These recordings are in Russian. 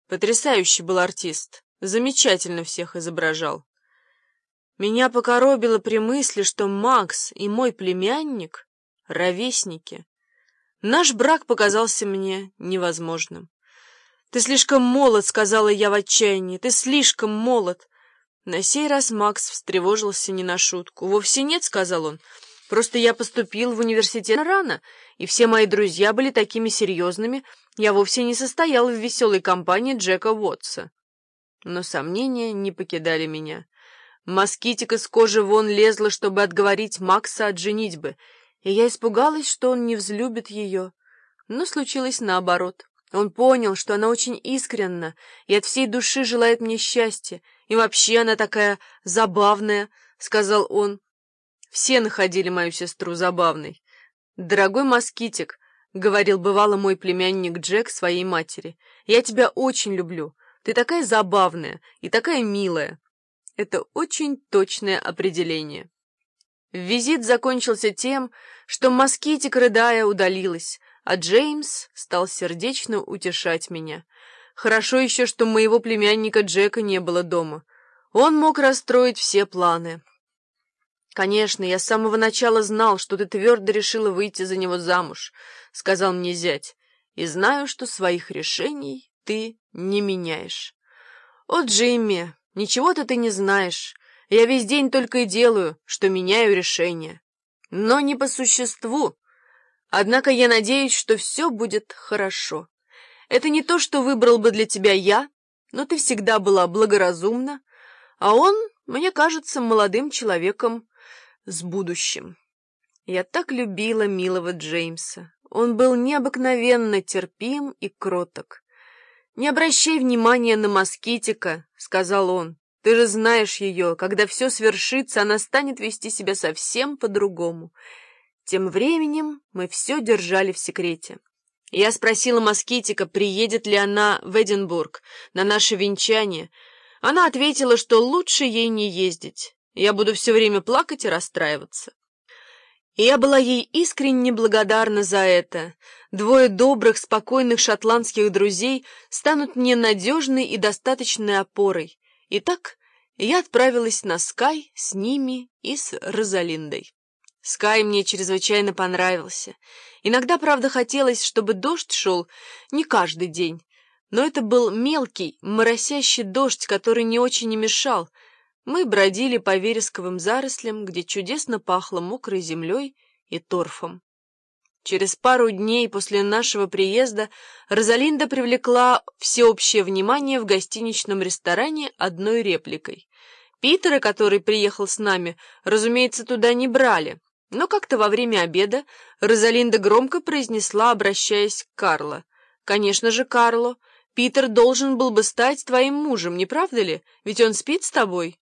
Потрясающий был артист, замечательно всех изображал. Меня покоробило при мысли, что Макс и мой племянник — ровесники. Наш брак показался мне невозможным. «Ты слишком молод», — сказала я в отчаянии, — «ты слишком молод». На сей раз Макс встревожился не на шутку. «Вовсе нет», — сказал он, — «просто я поступил в университет рано, и все мои друзья были такими серьезными, я вовсе не состоял в веселой компании Джека Уотса». Но сомнения не покидали меня. Москитик из кожи вон лезла, чтобы отговорить Макса от женитьбы, и я испугалась, что он не взлюбит ее. Но случилось наоборот. Он понял, что она очень искренна и от всей души желает мне счастья, и вообще она такая забавная, — сказал он. Все находили мою сестру забавной. «Дорогой Москитик», — говорил бывало мой племянник Джек своей матери, — «я тебя очень люблю. Ты такая забавная и такая милая». Это очень точное определение. Визит закончился тем, что Москитик, рыдая, удалилась, а Джеймс стал сердечно утешать меня. Хорошо еще, что моего племянника Джека не было дома. Он мог расстроить все планы. «Конечно, я с самого начала знал, что ты твердо решила выйти за него замуж», — сказал мне зять, — «и знаю, что своих решений ты не меняешь». «О, Джимми, ничего-то ты не знаешь. Я весь день только и делаю, что меняю решения. Но не по существу. Однако я надеюсь, что все будет хорошо. Это не то, что выбрал бы для тебя я, но ты всегда была благоразумна, а он, мне кажется, молодым человеком с будущим». Я так любила милого Джеймса. Он был необыкновенно терпим и кроток. «Не обращай внимания на Москитика», — сказал он. «Ты же знаешь ее. Когда все свершится, она станет вести себя совсем по-другому». Тем временем мы все держали в секрете. Я спросила Москитика, приедет ли она в Эдинбург на наше венчание. Она ответила, что лучше ей не ездить. Я буду все время плакать и расстраиваться. И я была ей искренне благодарна за это. Двое добрых, спокойных шотландских друзей станут мне надежной и достаточной опорой. Итак, я отправилась на Скай с ними и с Розалиндой. Скай мне чрезвычайно понравился. Иногда, правда, хотелось, чтобы дождь шел не каждый день, но это был мелкий, моросящий дождь, который не очень и мешал. Мы бродили по вересковым зарослям, где чудесно пахло мокрой землей и торфом. Через пару дней после нашего приезда Розалинда привлекла всеобщее внимание в гостиничном ресторане одной репликой. Питера, который приехал с нами, разумеется, туда не брали, но как-то во время обеда Розалинда громко произнесла, обращаясь к Карло: «Конечно же, Карло, Питер должен был бы стать твоим мужем, не правда ли? Ведь он спит с тобой».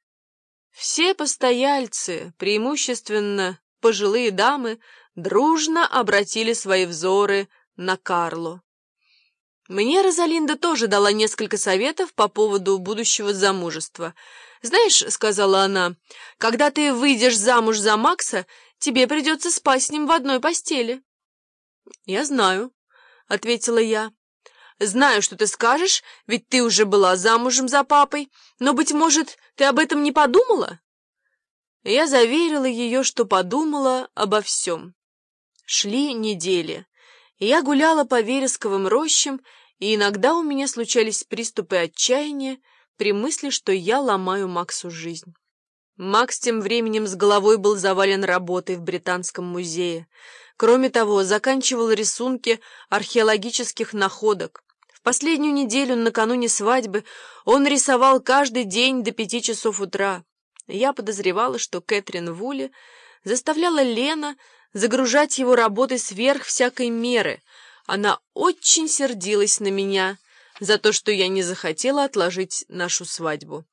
Все постояльцы, преимущественно пожилые дамы, дружно обратили свои взоры на Карло. Мне Розалинда тоже дала несколько советов по поводу будущего замужества. «Знаешь, — сказала она, — когда ты выйдешь замуж за Макса, тебе придется спать с ним в одной постели». «Я знаю», — ответила я. «Знаю, что ты скажешь, ведь ты уже была замужем за папой, но, быть может, ты об этом не подумала?» Я заверила ее, что подумала обо всем. Шли недели, и я гуляла по вересковым рощам, и иногда у меня случались приступы отчаяния при мысли, что я ломаю Максу жизнь. Макс тем временем с головой был завален работой в Британском музее. Кроме того, заканчивал рисунки археологических находок. В последнюю неделю накануне свадьбы он рисовал каждый день до 5 часов утра. Я подозревала, что Кэтрин Вулли заставляла Лена загружать его работой сверх всякой меры. Она очень сердилась на меня за то, что я не захотела отложить нашу свадьбу.